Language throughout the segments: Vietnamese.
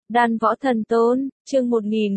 Đan Võ Thần Tôn, chương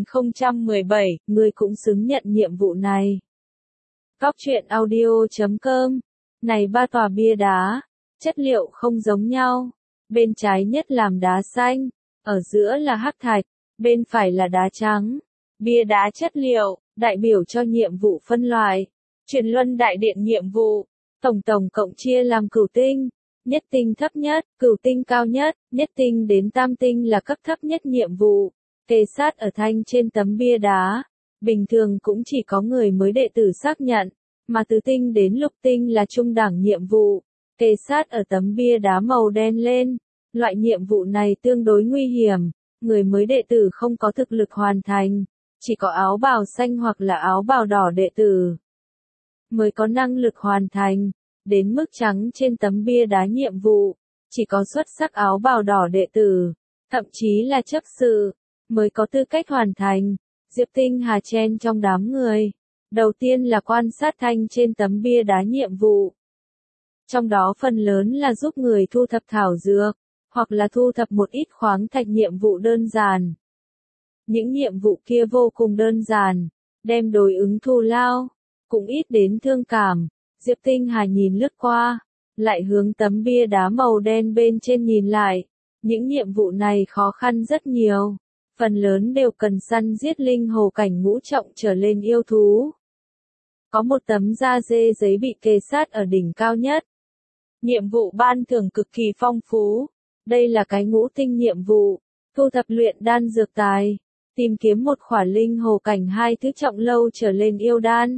1017, ngươi cũng xứng nhận nhiệm vụ này. Góc truyện audio.com. Này ba tòa bia đá, chất liệu không giống nhau. Bên trái nhất làm đá xanh, ở giữa là hắc thạch, bên phải là đá trắng. Bia đá chất liệu, đại biểu cho nhiệm vụ phân loại. Truyền luân đại điện nhiệm vụ, tổng cộng chia làm cửu tinh. Nhất tinh thấp nhất, cửu tinh cao nhất, nhất tinh đến tam tinh là cấp thấp nhất nhiệm vụ. Kê sát ở thanh trên tấm bia đá. Bình thường cũng chỉ có người mới đệ tử xác nhận, mà từ tinh đến lục tinh là trung đẳng nhiệm vụ. Kê sát ở tấm bia đá màu đen lên. Loại nhiệm vụ này tương đối nguy hiểm, người mới đệ tử không có thực lực hoàn thành, chỉ có áo bào xanh hoặc là áo bào đỏ đệ tử mới có năng lực hoàn thành. Đến mức trắng trên tấm bia đá nhiệm vụ, chỉ có xuất sắc áo bào đỏ đệ tử, thậm chí là chấp sự, mới có tư cách hoàn thành. Diệp Tinh Hà chen trong đám người. Đầu tiên là quan sát thanh trên tấm bia đá nhiệm vụ. Trong đó phần lớn là giúp người thu thập thảo dược, hoặc là thu thập một ít khoáng thạch nhiệm vụ đơn giản. Những nhiệm vụ kia vô cùng đơn giản, đem đối ứng thù lao, cũng ít đến thương cảm. Diệp Tinh Hà nhìn lướt qua, lại hướng tấm bia đá màu đen bên trên nhìn lại. Những nhiệm vụ này khó khăn rất nhiều, phần lớn đều cần săn giết linh hồ cảnh ngũ trọng trở lên yêu thú. Có một tấm da dê giấy bị kê sát ở đỉnh cao nhất. Nhiệm vụ ban thưởng cực kỳ phong phú. Đây là cái ngũ tinh nhiệm vụ, thu thập luyện đan dược tài, tìm kiếm một khỏa linh hồ cảnh 2 thứ trọng lâu trở lên yêu đan.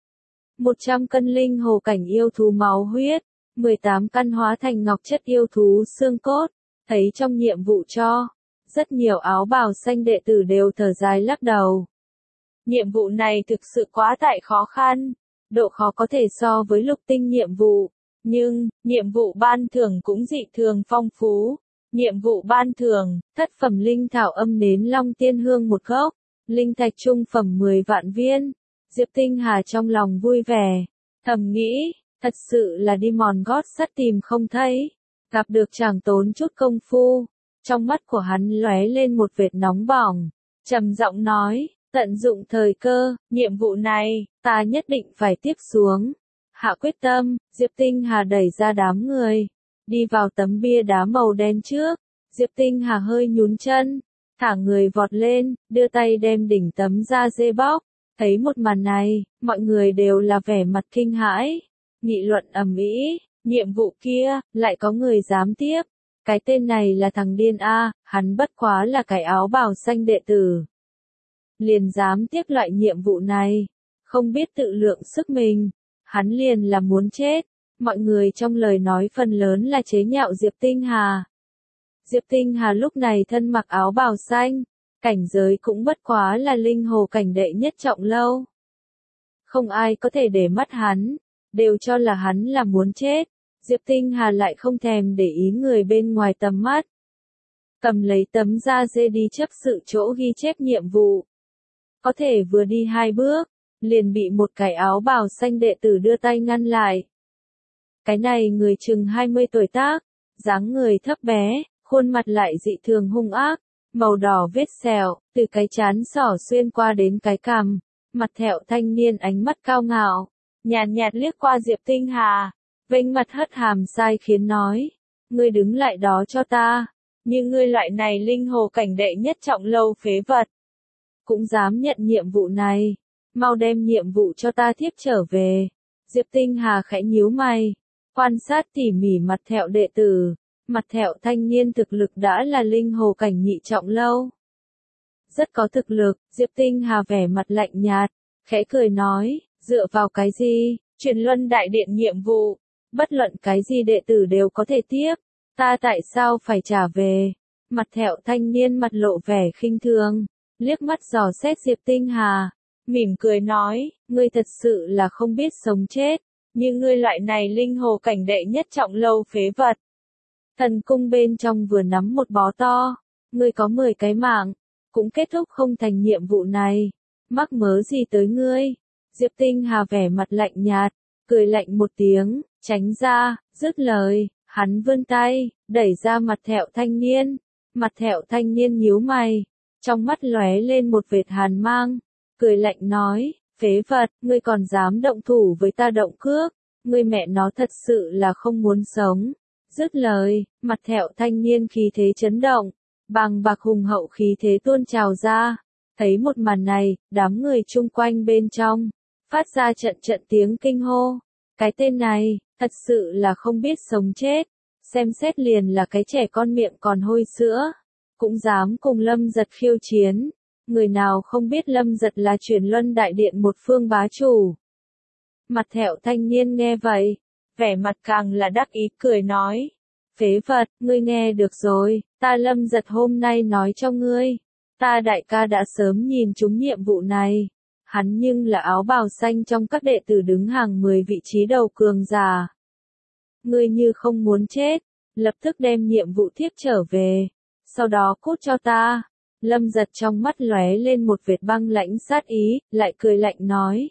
100 cân linh hồ cảnh yêu thú máu huyết, 18 căn hóa thành ngọc chất yêu thú xương cốt. Thấy trong nhiệm vụ cho, rất nhiều áo bào xanh đệ tử đều thở dài lắc đầu. Nhiệm vụ này thực sự quá tại khó khăn, độ khó có thể so với lục tinh nhiệm vụ, nhưng, nhiệm vụ ban thưởng cũng dị thường phong phú. Nhiệm vụ ban thưởng, thất phẩm linh thảo âm nến long tiên hương một gốc, linh thạch trung phẩm 10 vạn viên. Diệp Tinh Hà trong lòng vui vẻ, thầm nghĩ, thật sự là đi mòn gót sắt tìm không thấy, gặp được chẳng tốn chút công phu. Trong mắt của hắn lóe lên một vệt nóng bỏng, trầm giọng nói, tận dụng thời cơ, nhiệm vụ này, ta nhất định phải tiếp xuống. Hạ quyết tâm, Diệp Tinh Hà đẩy ra đám người, đi vào tấm bia đá màu đen trước. Diệp Tinh Hà hơi nhún chân, thả người vọt lên, đưa tay đem đỉnh tấm da dê bóc. Thấy một màn này, mọi người đều là vẻ mặt kinh hãi, nghị luận ầm ĩ. Nhiệm vụ kia, lại có người dám tiếp. Cái tên này là thằng điên a, hắn bất quá là cái áo bào xanh đệ tử, liền dám tiếp loại nhiệm vụ này, không biết tự lượng sức mình, hắn liền là muốn chết. Mọi người trong lời nói phần lớn là chế nhạo Diệp Tinh Hà. Diệp Tinh Hà lúc này thân mặc áo bào xanh, cảnh giới cũng bất quá là linh hồ cảnh đệ nhất trọng lâu. Không ai có thể để mắt hắn, đều cho là hắn là muốn chết. Diệp Tinh Hà lại không thèm để ý người bên ngoài tầm mắt. Cầm lấy tấm da dê đi chấp sự chỗ ghi chép nhiệm vụ. Có thể vừa đi 2 bước, liền bị một cái áo bào xanh đệ tử đưa tay ngăn lại. Cái này người chừng 20 tuổi tác, dáng người thấp bé, khuôn mặt lại dị thường hung ác, màu đỏ vết sẹo, từ cái trán xỏ xuyên qua đến cái cằm, mặt thẹo thanh niên ánh mắt cao ngạo, nhàn nhạt liếc qua Diệp Tinh Hà, vênh mặt hất hàm sai khiến nói, ngươi đứng lại đó cho ta, như ngươi loại này linh hồ cảnh đệ nhất trọng lâu phế vật, cũng dám nhận nhiệm vụ này, mau đem nhiệm vụ cho ta tiếp trở về. Diệp Tinh Hà khẽ nhíu mày, quan sát tỉ mỉ mặt thẹo đệ tử. Mặt thẹo thanh niên thực lực đã là linh hồ cảnh nhị trọng lâu. Rất có thực lực. Diệp Tinh Hà vẻ mặt lạnh nhạt, khẽ cười nói, dựa vào cái gì, truyền luân đại điện nhiệm vụ, bất luận cái gì đệ tử đều có thể tiếp, ta tại sao phải trả về. Mặt thẹo thanh niên mặt lộ vẻ khinh thường, liếc mắt dò xét Diệp Tinh Hà, mỉm cười nói, ngươi thật sự là không biết sống chết, như ngươi loại này linh hồ cảnh đệ nhất trọng lâu phế vật. Thần cung bên trong vừa nắm một bó to, ngươi có 10 cái mạng, cũng kết thúc không thành nhiệm vụ này, mắc mớ gì tới ngươi. Diệp Tinh Hà vẻ mặt lạnh nhạt, cười lạnh một tiếng, tránh ra, dứt lời, hắn vươn tay, đẩy ra mặt thẹo thanh niên, Mặt thẹo thanh niên nhíu mày, trong mắt lóe lên một vệt hàn mang, cười lạnh nói, phế vật, ngươi còn dám động thủ với ta động cước, ngươi mẹ nó thật sự là không muốn sống. Dứt lời, mặt thẹo thanh niên khí thế chấn động, bàng bạc hùng hậu khí thế tuôn trào ra. Thấy một màn này, đám người chung quanh bên trong, phát ra trận trận tiếng kinh hô. Cái tên này, thật sự là không biết sống chết, xem xét liền là cái trẻ con miệng còn hôi sữa, cũng dám cùng Lâm Giật khiêu chiến. Người nào không biết Lâm Giật là Chuyển Luân Đại Điện một phương bá chủ. Mặt thẹo thanh niên nghe vậy, vẻ mặt càng là đắc ý cười nói. Phế vật, ngươi nghe được rồi, ta Lâm Giật hôm nay nói cho ngươi. Ta đại ca đã sớm nhìn trúng nhiệm vụ này. Hắn nhưng là áo bào xanh trong các đệ tử đứng hàng 10 vị trí đầu cường giả. Ngươi như không muốn chết, lập tức đem nhiệm vụ thiếp trở về. Sau đó cút cho ta. Lâm Giật trong mắt lóe lên một vệt băng lãnh sát ý, lại cười lạnh nói.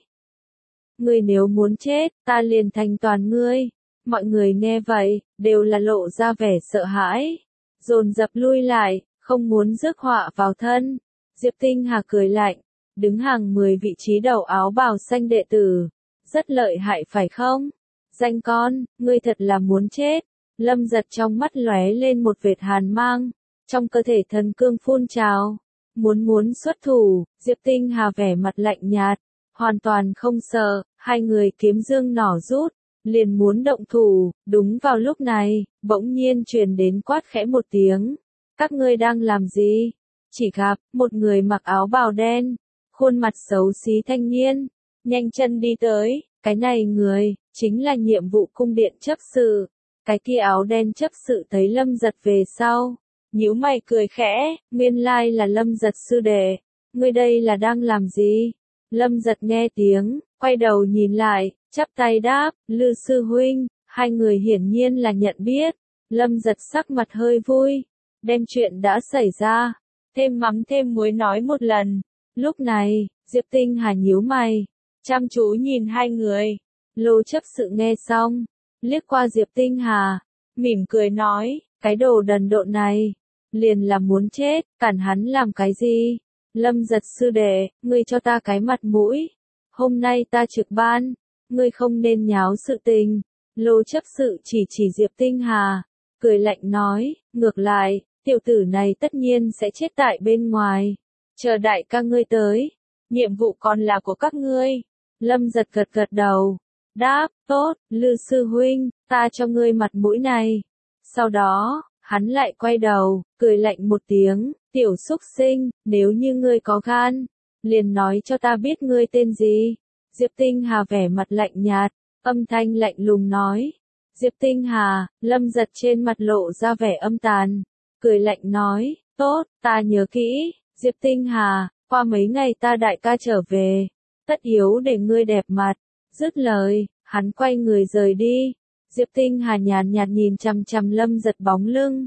Ngươi nếu muốn chết, ta liền thành toàn ngươi. Mọi người nghe vậy, đều là lộ ra vẻ sợ hãi. Dồn dập lui lại, không muốn rước họa vào thân. Diệp Tinh Hà cười lạnh, đứng hàng 10 vị trí đầu áo bào xanh đệ tử. Rất lợi hại phải không? Danh con, ngươi thật là muốn chết. Lâm Giật trong mắt lóe lên một vệt hàn mang. Trong cơ thể thần cương phun trào. Muốn xuất thủ, Diệp Tinh Hà vẻ mặt lạnh nhạt. Hoàn toàn không sợ, hai người kiếm dương nỏ rút. Liền muốn động thủ, đúng vào lúc này, bỗng nhiên truyền đến quát khẽ một tiếng. Các ngươi đang làm gì? Chỉ gặp, một người mặc áo bào đen, khuôn mặt xấu xí thanh niên, nhanh chân đi tới, cái này người, chính là nhiệm vụ cung điện chấp sự. Cái kia áo đen chấp sự thấy Lâm Giật về sau, nhíu mày cười khẽ, nguyên lai là Lâm Giật sư đệ, ngươi đây là đang làm gì? Lâm Giật nghe tiếng, quay đầu nhìn lại, chắp tay đáp, Lư sư huynh, hai người hiển nhiên là nhận biết. Lâm Giật sắc mặt hơi vui, đem chuyện đã xảy ra, thêm mắm thêm muối nói một lần. Lúc này, Diệp Tinh Hà nhíu mày, chăm chú nhìn hai người. Lô chấp sự nghe xong, liếc qua Diệp Tinh Hà, mỉm cười nói, cái đồ đần độn này, liền là muốn chết, cản hắn làm cái gì? Lâm Giật sư đệ, ngươi cho ta cái mặt mũi. Hôm nay ta trực ban, ngươi không nên nháo sự tình. Lô chấp sự chỉ Diệp Tinh Hà, cười lạnh nói, ngược lại, tiểu tử này tất nhiên sẽ chết tại bên ngoài. Chờ đại ca ngươi tới, nhiệm vụ còn là của các ngươi. Lâm Giật gật đầu, đáp, tốt, Lư sư huynh, ta cho ngươi mặt mũi này. Sau đó, hắn lại quay đầu, cười lạnh một tiếng, tiểu xúc sinh, nếu như ngươi có gan, liền nói cho ta biết ngươi tên gì. Diệp Tinh Hà vẻ mặt lạnh nhạt, âm thanh lạnh lùng nói. Diệp Tinh Hà, Lâm Giật trên mặt lộ ra vẻ âm tàn, cười lạnh nói, tốt, ta nhớ kỹ, Diệp Tinh Hà, qua mấy ngày ta đại ca trở về, tất yếu để ngươi đẹp mặt. Dứt lời, hắn quay người rời đi. Diệp Tinh Hà nhàn nhạt nhìn chằm chằm Lâm Giật bóng lưng.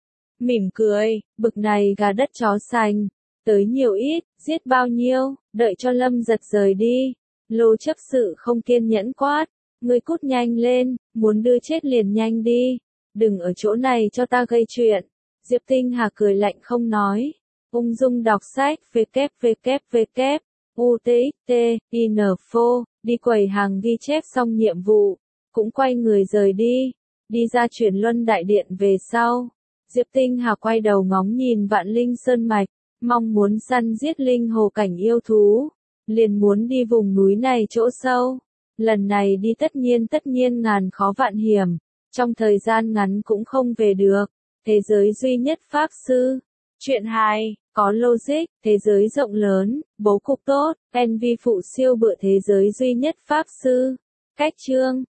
Mỉm cười, bực này gà đất chó sành, tới nhiều ít, giết bao nhiêu, đợi cho Lâm Giật rời đi. Lô chấp sự không kiên nhẫn quát, ngươi cút nhanh lên, muốn đưa chết liền nhanh đi, đừng ở chỗ này cho ta gây chuyện. Diệp Tinh Hà cười lạnh không nói, ung dung đọc sách www UTXT, Info, đi quầy hàng ghi chép xong nhiệm vụ, cũng quay người rời đi, đi ra Chuyển Luân Đại Điện về sau. Diệp Tinh Hà quay đầu ngóng nhìn Vạn Linh Sơn Mạch, mong muốn săn giết linh hồ cảnh yêu thú, liền muốn đi vùng núi này chỗ sâu. Lần này đi tất nhiên ngàn khó vạn hiểm, trong thời gian ngắn cũng không về được. Thế giới duy nhất pháp sư. Chuyện 2, có logic, thế giới rộng lớn, bố cục tốt, NV phụ siêu bựa thế giới duy nhất pháp sư. Cách chương